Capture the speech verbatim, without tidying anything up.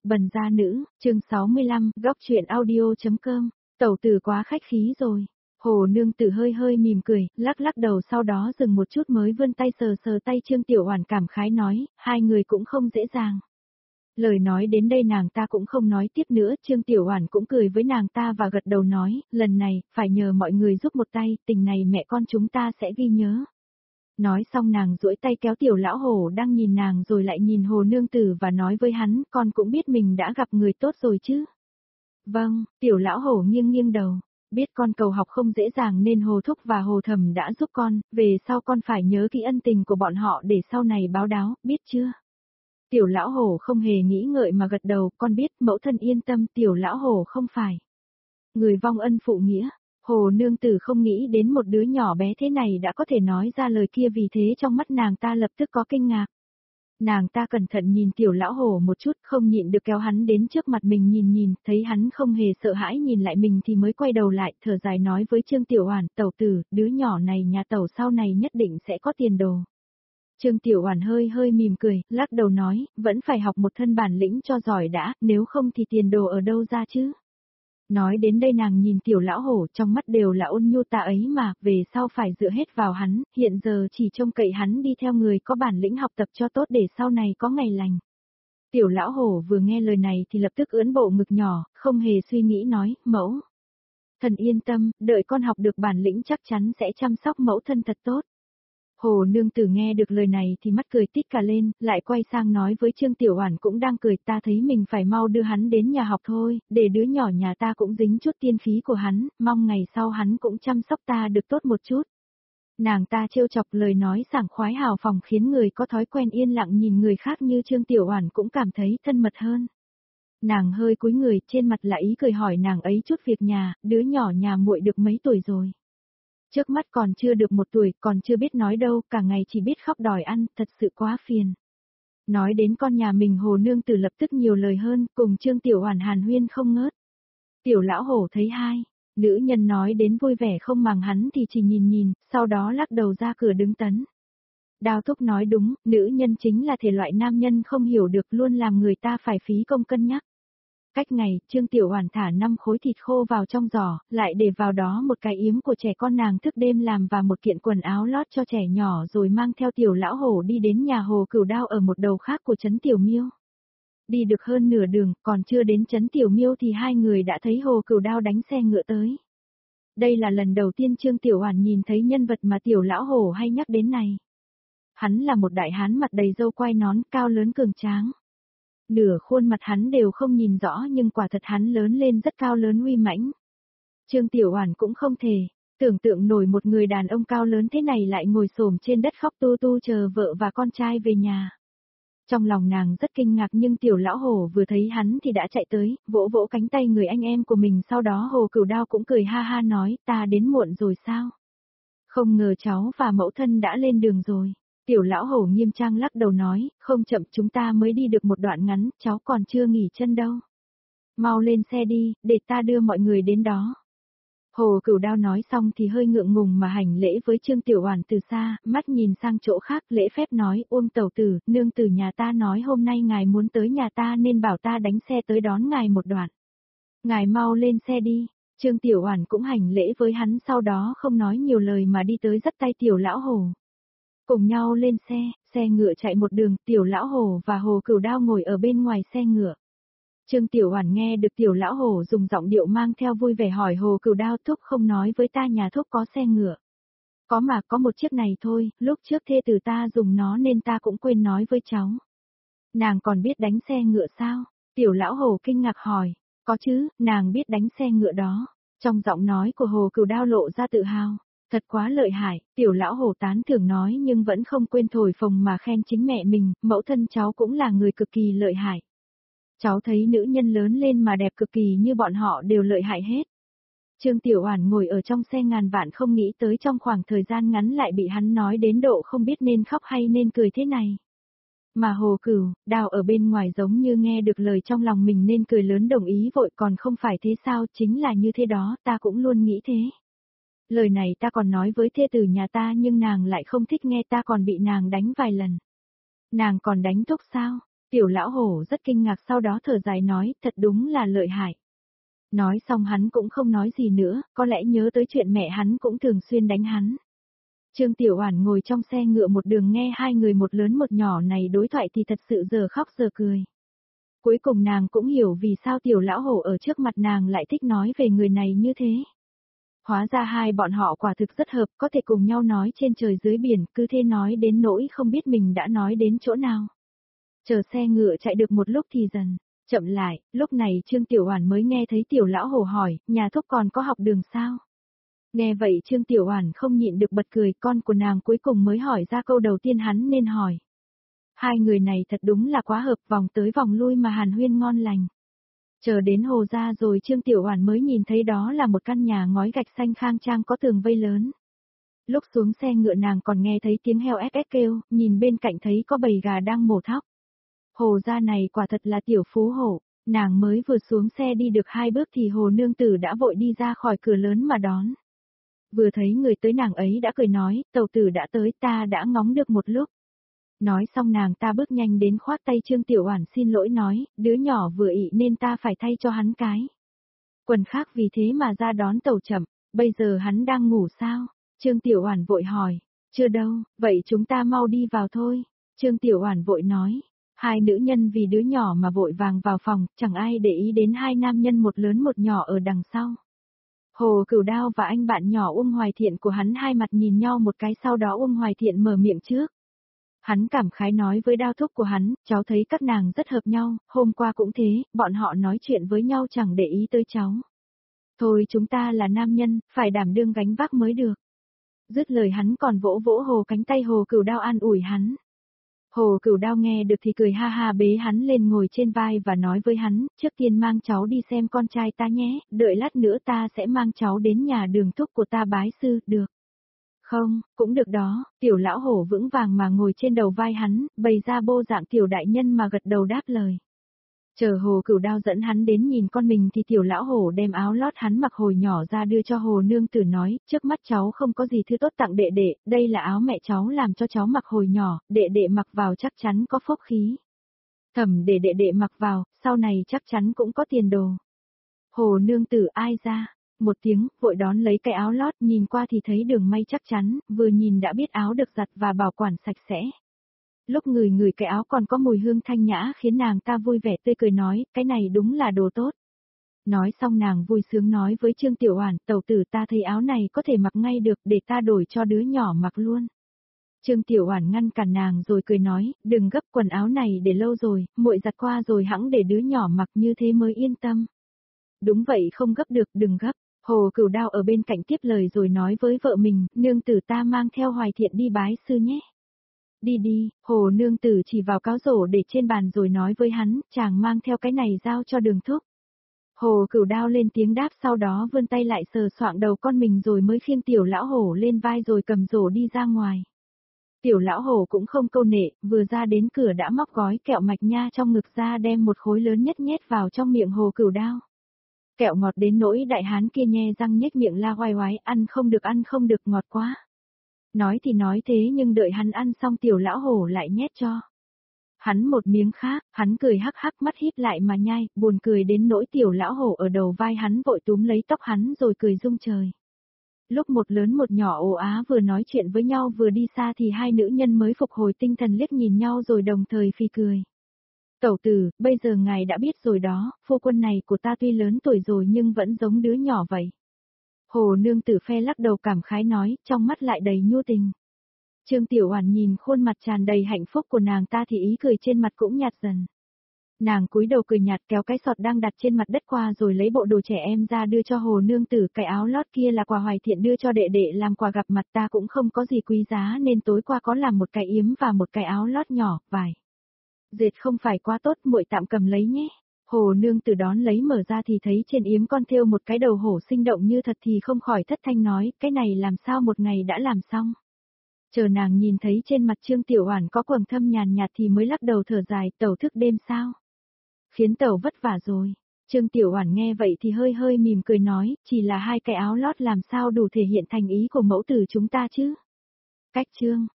Bần gia nữ, chương sáu mươi lăm, góc chuyện audio.com, tẩu tử quá khách khí rồi. Hồ nương tử hơi hơi mỉm cười, lắc lắc đầu sau đó dừng một chút mới vươn tay sờ sờ tay Trương Tiểu Oản cảm khái nói, hai người cũng không dễ dàng. Lời nói đến đây nàng ta cũng không nói tiếp nữa, Trương Tiểu Oản cũng cười với nàng ta và gật đầu nói, lần này, phải nhờ mọi người giúp một tay, tình này mẹ con chúng ta sẽ ghi nhớ. Nói xong nàng duỗi tay kéo Tiểu lão hổ đang nhìn nàng rồi lại nhìn Hồ nương tử và nói với hắn, con cũng biết mình đã gặp người tốt rồi chứ. Vâng, Tiểu lão hổ nghiêng nghiêng đầu, biết con cầu học không dễ dàng nên Hồ thúc và Hồ thẩm đã giúp con, về sau con phải nhớ kỹ ân tình của bọn họ để sau này báo đáo, biết chưa? Tiểu lão hổ không hề nghĩ ngợi mà gật đầu, con biết, mẫu thân yên tâm, Tiểu lão hổ không phải người vong ân phụ nghĩa. Hồ nương tử không nghĩ đến một đứa nhỏ bé thế này đã có thể nói ra lời kia, vì thế trong mắt nàng ta lập tức có kinh ngạc. Nàng ta cẩn thận nhìn Tiểu lão hổ một chút, không nhịn được kéo hắn đến trước mặt mình nhìn nhìn, thấy hắn không hề sợ hãi nhìn lại mình thì mới quay đầu lại, thở dài nói với Trương Tiểu Oản, tẩu tử, đứa nhỏ này nhà tẩu sau này nhất định sẽ có tiền đồ. Trương Tiểu Oản hơi hơi mỉm cười, lắc đầu nói, vẫn phải học một thân bản lĩnh cho giỏi đã, nếu không thì tiền đồ ở đâu ra chứ. Nói đến đây nàng nhìn Tiểu lão hổ, trong mắt đều là ôn nhu, ta ấy mà, về sau phải dựa hết vào hắn, hiện giờ chỉ trông cậy hắn đi theo người có bản lĩnh học tập cho tốt để sau này có ngày lành. Tiểu lão hổ vừa nghe lời này thì lập tức ưỡn bộ ngực nhỏ, không hề suy nghĩ nói, mẫu thần yên tâm, đợi con học được bản lĩnh chắc chắn sẽ chăm sóc mẫu thân thật tốt. Hồ nương tử nghe được lời này thì mắt cười tít cả lên, lại quay sang nói với Trương Tiểu Oản cũng đang cười, ta thấy mình phải mau đưa hắn đến nhà học thôi, để đứa nhỏ nhà ta cũng dính chút tiên khí của hắn, mong ngày sau hắn cũng chăm sóc ta được tốt một chút. Nàng ta trêu chọc, lời nói sảng khoái hào phóng khiến người có thói quen yên lặng nhìn người khác như Trương Tiểu Oản cũng cảm thấy thân mật hơn. Nàng hơi cúi người, trên mặt là ý cười hỏi nàng ấy chút việc nhà, đứa nhỏ nhà muội được mấy tuổi rồi? Trước mắt còn chưa được một tuổi, còn chưa biết nói đâu, cả ngày chỉ biết khóc đòi ăn, thật sự quá phiền. Nói đến con nhà mình, Hồ nương tử lập tức nhiều lời hơn, cùng Trương Tiểu Oản hàn huyên không ngớt. Tiểu lão hổ thấy hai nữ nhân nói đến vui vẻ không màng hắn thì chỉ nhìn nhìn, sau đó lắc đầu ra cửa đứng tấn. Đào thúc nói đúng, nữ nhân chính là thể loại nam nhân không hiểu được, luôn làm người ta phải phí công cân nhắc. Cách ngày, Trương Tiểu Oản thả năm khối thịt khô vào trong giỏ, lại để vào đó một cái yếm của trẻ con nàng thức đêm làm và một kiện quần áo lót cho trẻ nhỏ, rồi mang theo Tiểu lão hổ đi đến nhà Hồ Cửu Đao ở một đầu khác của trấn Tiểu Miêu. Đi được hơn nửa đường, còn chưa đến trấn Tiểu Miêu thì hai người đã thấy Hồ Cửu Đao đánh xe ngựa tới. Đây là lần đầu tiên Trương Tiểu Oản nhìn thấy nhân vật mà Tiểu lão hổ hay nhắc đến này. Hắn là một đại hán mặt đầy râu quai nón, cao lớn cường tráng. Nửa khuôn mặt hắn đều không nhìn rõ nhưng quả thật hắn lớn lên rất cao lớn uy mãnh. Trương Tiểu Oản cũng không thể tưởng tượng nổi một người đàn ông cao lớn thế này lại ngồi xổm trên đất khóc tu tu chờ vợ và con trai về nhà. Trong lòng nàng rất kinh ngạc nhưng Tiểu lão hổ vừa thấy hắn thì đã chạy tới, vỗ vỗ cánh tay người anh em của mình, sau đó Hồ Cửu Đao cũng cười ha ha nói, ta đến muộn rồi sao? Không ngờ cháu và mẫu thân đã lên đường rồi. Tiểu lão hổ nghiêm trang lắc đầu nói, không chậm, chúng ta mới đi được một đoạn ngắn, cháu còn chưa nghỉ chân đâu. Mau lên xe đi, để ta đưa mọi người đến đó. Hồ Cửu Đao nói xong thì hơi ngượng ngùng mà hành lễ với Trương Tiểu Oản từ xa, mắt nhìn sang chỗ khác, lễ phép nói, Uông tẩu tử, nương tử nhà ta nói hôm nay ngài muốn tới nhà ta nên bảo ta đánh xe tới đón ngài một đoạn. Ngài mau lên xe đi. Trương Tiểu Oản cũng hành lễ với hắn, sau đó không nói nhiều lời mà đi tới dắt tay Tiểu lão hổ. Cùng nhau lên xe, xe ngựa chạy một đường, Tiểu lão hổ và Hồ Cửu Đao ngồi ở bên ngoài xe ngựa. Trương Tiểu Oản nghe được Tiểu lão hổ dùng giọng điệu mang theo vui vẻ hỏi Hồ Cửu Đao, thúc không nói với ta nhà thúc có xe ngựa? Có mà, có một chiếc này thôi, lúc trước thê tử ta dùng nó nên ta cũng quên nói với cháu. Nàng còn biết đánh xe ngựa sao? Tiểu lão hổ kinh ngạc hỏi. Có chứ, nàng biết đánh xe ngựa đó. Trong giọng nói của Hồ Cửu Đao lộ ra tự hào. Thật quá lợi hại, Tiểu lão hổ tán thưởng nói nhưng vẫn không quên thổi phồng mà khen chính mẹ mình, mẫu thân cháu cũng là người cực kỳ lợi hại. Cháu thấy nữ nhân lớn lên mà đẹp cực kỳ như bọn họ đều lợi hại hết. Trương Tiểu Oản ngồi ở trong xe ngàn vạn không nghĩ tới trong khoảng thời gian ngắn lại bị hắn nói đến độ không biết nên khóc hay nên cười thế này. Mà Hồ Cửu Đao ở bên ngoài giống như nghe được lời trong lòng mình nên cười lớn đồng ý vội, còn không phải thế sao, chính là như thế đó, ta cũng luôn nghĩ thế. Lời này ta còn nói với thê tử nhà ta nhưng nàng lại không thích nghe, ta còn bị nàng đánh vài lần. Nàng còn đánh thúc sao? Tiểu lão hổ rất kinh ngạc sau đó thở dài nói, thật đúng là lợi hại. Nói xong hắn cũng không nói gì nữa, có lẽ nhớ tới chuyện mẹ hắn cũng thường xuyên đánh hắn. Trương Tiểu Oản ngồi trong xe ngựa một đường nghe hai người một lớn một nhỏ này đối thoại thì thật sự giờ khóc giờ cười. Cuối cùng nàng cũng hiểu vì sao tiểu lão hổ ở trước mặt nàng lại thích nói về người này như thế. Hóa ra hai bọn họ quả thực rất hợp, có thể cùng nhau nói trên trời dưới biển, cứ thế nói đến nỗi không biết mình đã nói đến chỗ nào. Chờ xe ngựa chạy được một lúc thì dần, chậm lại, lúc này Trương Tiểu Oản mới nghe thấy tiểu lão hổ hỏi, nhà thúc còn có học đường sao? Nghe vậy Trương Tiểu Oản không nhịn được bật cười, con của nàng cuối cùng mới hỏi ra câu đầu tiên hắn nên hỏi. Hai người này thật đúng là quá hợp, vòng tới vòng lui mà hàn huyên ngon lành. Chờ đến hồ ra rồi Trương Tiểu Oản mới nhìn thấy đó là một căn nhà ngói gạch xanh khang trang có tường vây lớn. Lúc xuống xe ngựa nàng còn nghe thấy tiếng heo ép ép kêu, nhìn bên cạnh thấy có bầy gà đang mổ thóc. Hồ gia này quả thật là tiểu phú hộ, nàng mới vừa xuống xe đi được hai bước thì hồ nương tử đã vội đi ra khỏi cửa lớn mà đón. Vừa thấy người tới nàng ấy đã cười nói, tàu tử đã tới ta đã ngóng được một lúc. Nói xong nàng ta bước nhanh đến khoát tay Trương Tiểu Oản xin lỗi nói, đứa nhỏ vừa ị nên ta phải thay cho hắn cái. Quần khác vì thế mà ra đón tàu chậm, bây giờ hắn đang ngủ sao? Trương Tiểu Oản vội hỏi, chưa đâu, vậy chúng ta mau đi vào thôi. Trương Tiểu Oản vội nói, hai nữ nhân vì đứa nhỏ mà vội vàng vào phòng, chẳng ai để ý đến hai nam nhân một lớn một nhỏ ở đằng sau. Hồ Cửu Đao và anh bạn nhỏ Uông Hoài Thiện của hắn hai mặt nhìn nhau một cái sau đó Uông Hoài Thiện mở miệng trước. Hắn cảm khái nói với Đao thúc của hắn, cháu thấy các nàng rất hợp nhau, hôm qua cũng thế, bọn họ nói chuyện với nhau chẳng để ý tới cháu. Thôi chúng ta là nam nhân, phải đảm đương gánh vác mới được. Dứt lời hắn còn vỗ vỗ hồ cánh tay Hồ Cửu Đao an ủi hắn. Hồ Cửu Đao nghe được thì cười ha ha bế hắn lên ngồi trên vai và nói với hắn, trước tiên mang cháu đi xem con trai ta nhé, đợi lát nữa ta sẽ mang cháu đến nhà đường thúc của ta bái sư, được. Không, cũng được đó, tiểu lão hổ vững vàng mà ngồi trên đầu vai hắn, bày ra bô dạng tiểu đại nhân mà gật đầu đáp lời. Chờ Hồ Cửu Đao dẫn hắn đến nhìn con mình thì tiểu lão hổ đem áo lót hắn mặc hồi nhỏ ra đưa cho Hồ Nương Tử nói, trước mắt cháu không có gì thứ tốt tặng đệ đệ, đây là áo mẹ cháu làm cho cháu mặc hồi nhỏ, đệ đệ mặc vào chắc chắn có phúc khí. Thầm để đệ đệ mặc vào, sau này chắc chắn cũng có tiền đồ. Hồ Nương Tử ai ra? Một tiếng, vội đón lấy cái áo lót, nhìn qua thì thấy đường may chắc chắn, vừa nhìn đã biết áo được giặt và bảo quản sạch sẽ. Lúc người người cái áo còn có mùi hương thanh nhã khiến nàng ta vui vẻ tươi cười nói, cái này đúng là đồ tốt. Nói xong nàng vui sướng nói với Trương Tiểu Oản, tẩu tử ta thấy áo này có thể mặc ngay được để ta đổi cho đứa nhỏ mặc luôn. Trương Tiểu Oản ngăn cản nàng rồi cười nói, đừng gấp quần áo này để lâu rồi, muội giặt qua rồi hẵng để đứa nhỏ mặc như thế mới yên tâm. Đúng vậy không gấp được đừng gấp. Hồ Cửu Đao ở bên cạnh tiếp lời rồi nói với vợ mình, nương tử ta mang theo Hoài Thiện đi bái sư nhé. Đi đi, Hồ nương tử chỉ vào cáo rổ để trên bàn rồi nói với hắn, chàng mang theo cái này giao cho đường thúc. Hồ Cửu Đao lên tiếng đáp sau đó vươn tay lại sờ soạng đầu con mình rồi mới khiêng tiểu lão hổ lên vai rồi cầm rổ đi ra ngoài. Tiểu lão hổ cũng không câu nệ, vừa ra đến cửa đã móc gói kẹo mạch nha trong ngực ra đem một khối lớn nhất nhét vào trong miệng Hồ Cửu Đao. Kẹo ngọt đến nỗi đại hán kia nhe răng nhếch miệng la oai oái, ăn không được ăn không được ngọt quá. Nói thì nói thế nhưng đợi hắn ăn xong tiểu lão hổ lại nhét cho. Hắn một miếng khác, hắn cười hắc hắc mắt híp lại mà nhai, buồn cười đến nỗi tiểu lão hổ ở đầu vai hắn vội túm lấy tóc hắn rồi cười rung trời. Lúc một lớn một nhỏ ồ á vừa nói chuyện với nhau vừa đi xa thì hai nữ nhân mới phục hồi tinh thần liếc nhìn nhau rồi đồng thời phì cười. Tẩu tử, bây giờ ngài đã biết rồi đó, phu quân này của ta tuy lớn tuổi rồi nhưng vẫn giống đứa nhỏ vậy. Hồ nương tử phe lắc đầu cảm khái nói, trong mắt lại đầy nhu tình. Trương Tiểu Oản nhìn khuôn mặt tràn đầy hạnh phúc của nàng ta thì ý cười trên mặt cũng nhạt dần. Nàng cúi đầu cười nhạt kéo cái sọt đang đặt trên mặt đất qua rồi lấy bộ đồ trẻ em ra đưa cho Hồ nương tử, cái áo lót kia là quà Hoài Thiện đưa cho đệ đệ làm quà gặp mặt, ta cũng không có gì quý giá nên tối qua có làm một cái yếm và một cái áo lót nhỏ, vải. Dệt không phải quá tốt, muội tạm cầm lấy nhé. Hồ nương tử đón lấy mở ra thì thấy trên yếm con thêu một cái đầu hổ sinh động như thật thì không khỏi thất thanh nói, cái này làm sao một ngày đã làm xong. Chờ nàng nhìn thấy trên mặt Trương Tiểu Oản có quầng thâm nhàn nhạt thì mới lắc đầu thở dài, tẩu thức đêm sao? Khiến tẩu vất vả rồi. Trương Tiểu Oản nghe vậy thì hơi hơi mỉm cười nói, chỉ là hai cái áo lót làm sao đủ thể hiện thành ý của mẫu tử chúng ta chứ? Cách chương